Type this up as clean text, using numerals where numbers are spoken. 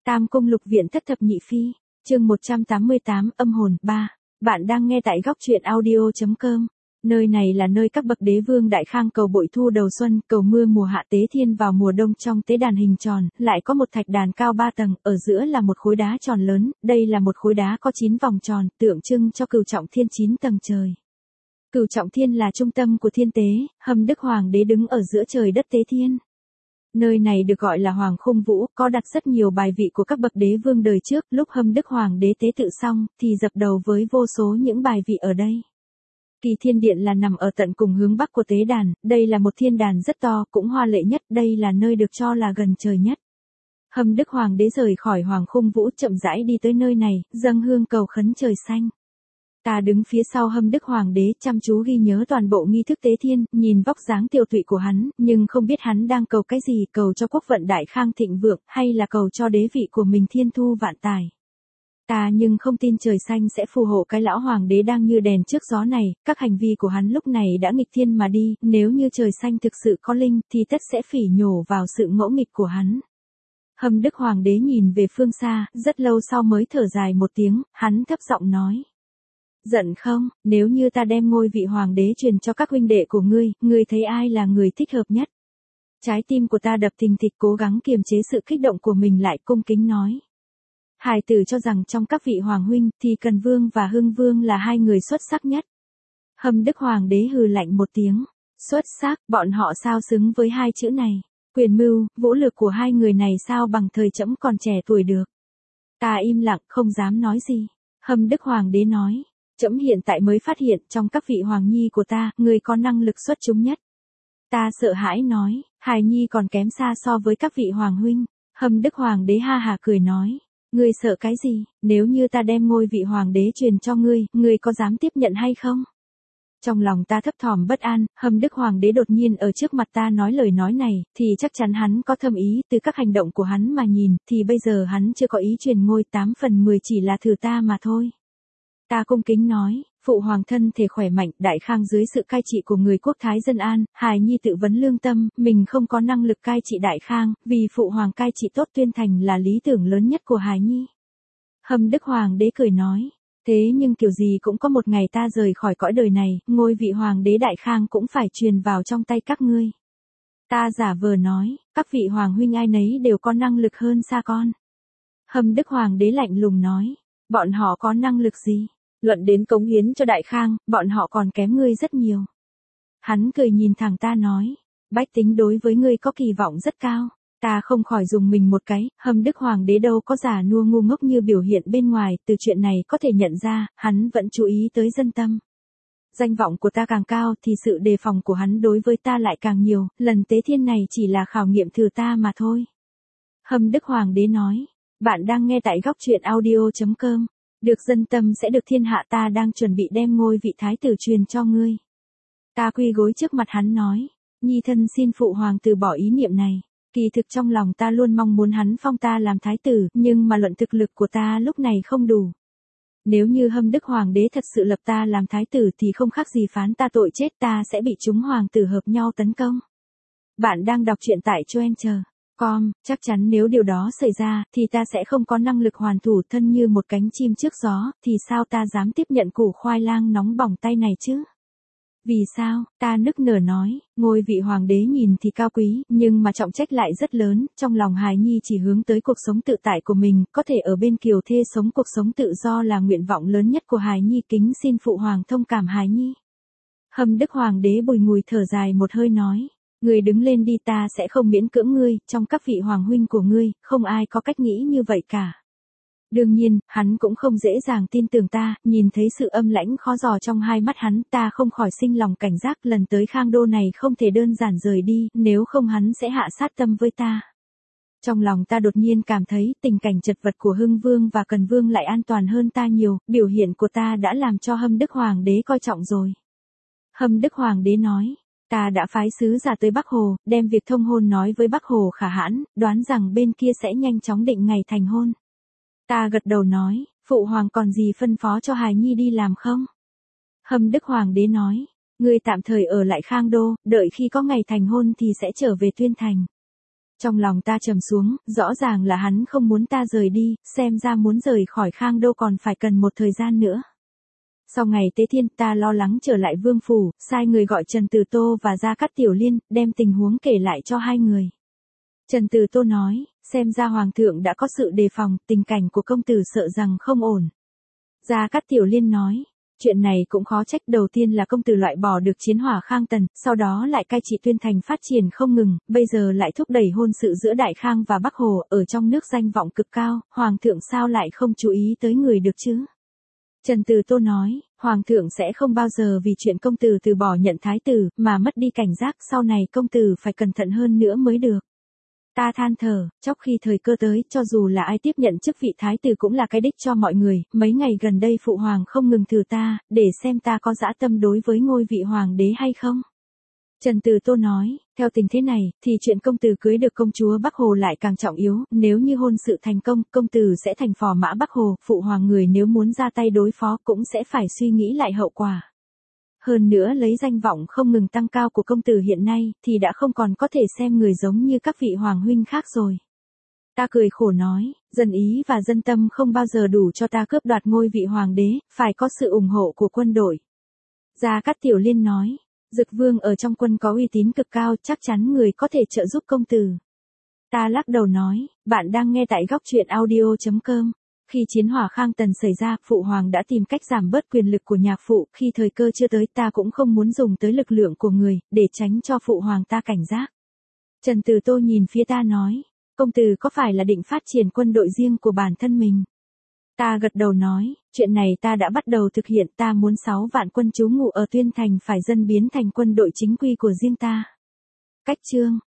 Tam Cung Lục Viện Thất Thập Nhị Phi, chương 188, âm hồn 3. Bạn đang nghe tại góc truyện audio.com. Nơi này là nơi các bậc đế vương đại khang cầu bội thu đầu xuân, cầu mưa mùa hạ tế thiên vào mùa đông. Trong tế đàn hình tròn, lại có một thạch đàn cao 3 tầng, ở giữa là một khối đá tròn lớn, đây là một khối đá có 9 vòng tròn, tượng trưng cho Cửu Trọng Thiên 9 tầng trời. Cửu Trọng Thiên là trung tâm của thiên tế, Hâm Đức Hoàng đế đứng ở giữa trời đất tế thiên. Nơi này được gọi là Hoàng Khung Vũ, có đặt rất nhiều bài vị của các bậc đế vương đời trước, lúc Hâm Đức Hoàng đế tế tự xong, thì dập đầu với vô số những bài vị ở đây. Kỳ Thiên Điện là nằm ở tận cùng hướng bắc của tế đàn, đây là một thiên đàn rất to, cũng hoa lệ nhất, đây là nơi được cho là gần trời nhất. Hâm Đức Hoàng đế rời khỏi Hoàng Khung Vũ chậm rãi đi tới nơi này, dâng hương cầu khấn trời xanh. Ta đứng phía sau Hâm Đức Hoàng đế chăm chú ghi nhớ toàn bộ nghi thức tế thiên, nhìn vóc dáng tiều tụy của hắn, nhưng không biết hắn đang cầu cái gì, cầu cho quốc vận đại khang thịnh vượng, hay là cầu cho đế vị của mình thiên thu vạn tài. Ta nhưng không tin trời xanh sẽ phù hộ cái lão hoàng đế đang như đèn trước gió này, các hành vi của hắn lúc này đã nghịch thiên mà đi, nếu như trời xanh thực sự có linh, thì tất sẽ phỉ nhổ vào sự ngỗ nghịch của hắn. Hâm Đức Hoàng đế nhìn về phương xa, rất lâu sau mới thở dài một tiếng, hắn thấp giọng nói. Giận không, nếu như ta đem ngôi vị hoàng đế truyền cho các huynh đệ của ngươi thấy ai là người thích hợp nhất? Trái tim của ta đập thình thịch, cố gắng kiềm chế sự kích động của mình lại, cung kính nói. Hải tử cho rằng trong các vị hoàng huynh, thì Cần Vương và Hưng Vương là hai người xuất sắc nhất. Hâm Đức Hoàng đế hừ lạnh một tiếng. Xuất sắc, bọn họ sao xứng với hai chữ này? Quyền mưu, vũ lực của hai người này sao bằng thời trẫm còn trẻ tuổi được? Ta im lặng, không dám nói gì. Hâm Đức Hoàng đế nói. Trẫm hiện tại mới phát hiện trong các vị hoàng nhi của ta, người có năng lực xuất chúng nhất. Ta sợ hãi nói, hài nhi còn kém xa so với các vị hoàng huynh. Hâm Đức Hoàng đế ha hà cười nói, ngươi sợ cái gì, nếu như ta đem ngôi vị hoàng đế truyền cho ngươi có dám tiếp nhận hay không? Trong lòng ta thấp thỏm bất an, Hâm Đức Hoàng đế đột nhiên ở trước mặt ta nói lời nói này, thì chắc chắn hắn có thâm ý, từ các hành động của hắn mà nhìn, thì bây giờ hắn chưa có ý truyền ngôi, 8 phần 10 chỉ là thử ta mà thôi. Ta cung kính nói, phụ hoàng thân thể khỏe mạnh, đại khang dưới sự cai trị của người quốc thái dân an, hài nhi tự vấn lương tâm, mình không có năng lực cai trị đại khang, vì phụ hoàng cai trị tốt Tuyên Thành là lý tưởng lớn nhất của hài nhi. Hâm Đức Hoàng đế cười nói, thế nhưng kiểu gì cũng có một ngày ta rời khỏi cõi đời này, ngôi vị hoàng đế đại khang cũng phải truyền vào trong tay các ngươi. Ta giả vờ nói, các vị hoàng huynh ai nấy đều có năng lực hơn xa con. Hâm Đức Hoàng đế lạnh lùng nói, bọn họ có năng lực gì? Luận đến cống hiến cho đại khang, bọn họ còn kém ngươi rất nhiều. Hắn cười nhìn thẳng ta nói, bách tính đối với ngươi có kỳ vọng rất cao. Ta không khỏi dùng mình một cái, Hâm Đức Hoàng đế đâu có già nua ngu ngốc như biểu hiện bên ngoài, từ chuyện này có thể nhận ra, hắn vẫn chú ý tới dân tâm. Danh vọng của ta càng cao thì sự đề phòng của hắn đối với ta lại càng nhiều, lần tế thiên này chỉ là khảo nghiệm thử ta mà thôi. Hâm Đức Hoàng đế nói, bạn đang nghe tại góc truyện audio.com. Được dân tâm sẽ được thiên hạ, ta đang chuẩn bị đem ngôi vị thái tử truyền cho ngươi. Ta quy gối trước mặt hắn nói, nhi thân xin phụ hoàng từ bỏ ý niệm này. Kỳ thực trong lòng ta luôn mong muốn hắn phong ta làm thái tử, nhưng mà luận thực lực của ta lúc này không đủ. Nếu như Hâm Đức Hoàng đế thật sự lập ta làm thái tử thì không khác gì phán ta tội chết, ta sẽ bị chúng hoàng tử hợp nhau tấn công. Bạn đang đọc truyện tại Choencher.com, chắc chắn nếu điều đó xảy ra, thì ta sẽ không có năng lực hoàn thủ, thân như một cánh chim trước gió, thì sao ta dám tiếp nhận củ khoai lang nóng bỏng tay này chứ? Vì sao? Ta nức nở nói, ngôi vị hoàng đế nhìn thì cao quý, nhưng mà trọng trách lại rất lớn, trong lòng hài nhi chỉ hướng tới cuộc sống tự tại của mình, có thể ở bên kiều thê sống cuộc sống tự do là nguyện vọng lớn nhất của hài nhi, kính xin phụ hoàng thông cảm hài nhi. Hâm Đức Hoàng đế bùi ngùi thở dài một hơi nói. Ngươi đứng lên đi, ta sẽ không miễn cưỡng ngươi, trong các vị hoàng huynh của ngươi, không ai có cách nghĩ như vậy cả. Đương nhiên, hắn cũng không dễ dàng tin tưởng ta, nhìn thấy sự âm lãnh khó dò trong hai mắt hắn, ta không khỏi sinh lòng cảnh giác, lần tới Khang Đô này không thể đơn giản rời đi, nếu không hắn sẽ hạ sát tâm với ta. Trong lòng ta đột nhiên cảm thấy tình cảnh chật vật của Hưng Vương và Cần Vương lại an toàn hơn ta nhiều, biểu hiện của ta đã làm cho Hâm Đức Hoàng đế coi trọng rồi. Hâm Đức Hoàng đế nói. Ta đã phái sứ giả tới Bắc Hồ, đem việc thông hôn nói với Bắc Hồ Khả Hãn, đoán rằng bên kia sẽ nhanh chóng định ngày thành hôn. Ta gật đầu nói, phụ hoàng còn gì phân phó cho hài nhi đi làm không? Hâm Đức Hoàng đế nói, ngươi tạm thời ở lại Khang Đô, đợi khi có ngày thành hôn thì sẽ trở về Tuyên Thành. Trong lòng ta trầm xuống, rõ ràng là hắn không muốn ta rời đi, xem ra muốn rời khỏi Khang Đô còn phải cần một thời gian nữa. Sau ngày Tế Thiên ta lo lắng trở lại vương phủ, sai người gọi Trần Từ Tô và Gia Cát Tiểu Liên, đem tình huống kể lại cho hai người. Trần Từ Tô nói, xem ra Hoàng thượng đã có sự đề phòng, tình cảnh của công tử sợ rằng không ổn. Gia Cát Tiểu Liên nói, chuyện này cũng khó trách, đầu tiên là công tử loại bỏ được chiến hỏa Khang Tần, sau đó lại cai trị Tuyên Thành phát triển không ngừng, bây giờ lại thúc đẩy hôn sự giữa Đại Khang và Bắc Hồ, ở trong nước danh vọng cực cao, Hoàng thượng sao lại không chú ý tới người được chứ? Trần Từ Tô nói, Hoàng thượng sẽ không bao giờ vì chuyện công tử từ bỏ nhận thái tử, mà mất đi cảnh giác, sau này công tử phải cẩn thận hơn nữa mới được. Ta than thở, chốc khi thời cơ tới, cho dù là ai tiếp nhận chức vị thái tử cũng là cái đích cho mọi người, mấy ngày gần đây phụ hoàng không ngừng thử ta, để xem ta có dã tâm đối với ngôi vị hoàng đế hay không. Trần Từ Tô nói, theo tình thế này, thì chuyện công tử cưới được công chúa Bắc Hồ lại càng trọng yếu, nếu như hôn sự thành công, công tử sẽ thành phò mã Bắc Hồ, phụ hoàng người nếu muốn ra tay đối phó cũng sẽ phải suy nghĩ lại hậu quả. Hơn nữa lấy danh vọng không ngừng tăng cao của công tử hiện nay, thì đã không còn có thể xem người giống như các vị hoàng huynh khác rồi. Ta cười khổ nói, dân ý và dân tâm không bao giờ đủ cho ta cướp đoạt ngôi vị hoàng đế, phải có sự ủng hộ của quân đội. Gia Cát Tiểu Liên nói, Dực Vương ở trong quân có uy tín cực cao, chắc chắn người có thể trợ giúp công tử. Ta lắc đầu nói, bạn đang nghe tại góc truyện audio.com. Khi chiến hỏa Khang Tần xảy ra, phụ hoàng đã tìm cách giảm bớt quyền lực của nhạc phụ, khi thời cơ chưa tới ta cũng không muốn dùng tới lực lượng của người, để tránh cho phụ hoàng ta cảnh giác. Trần Từ Tô nhìn phía ta nói, công tử có phải là định phát triển quân đội riêng của bản thân mình? Ta gật đầu nói, chuyện này ta đã bắt đầu thực hiện, ta muốn 6 vạn quân trú ngụ ở Tuyên Thành phải dân biến thành quân đội chính quy của riêng ta. Cách chương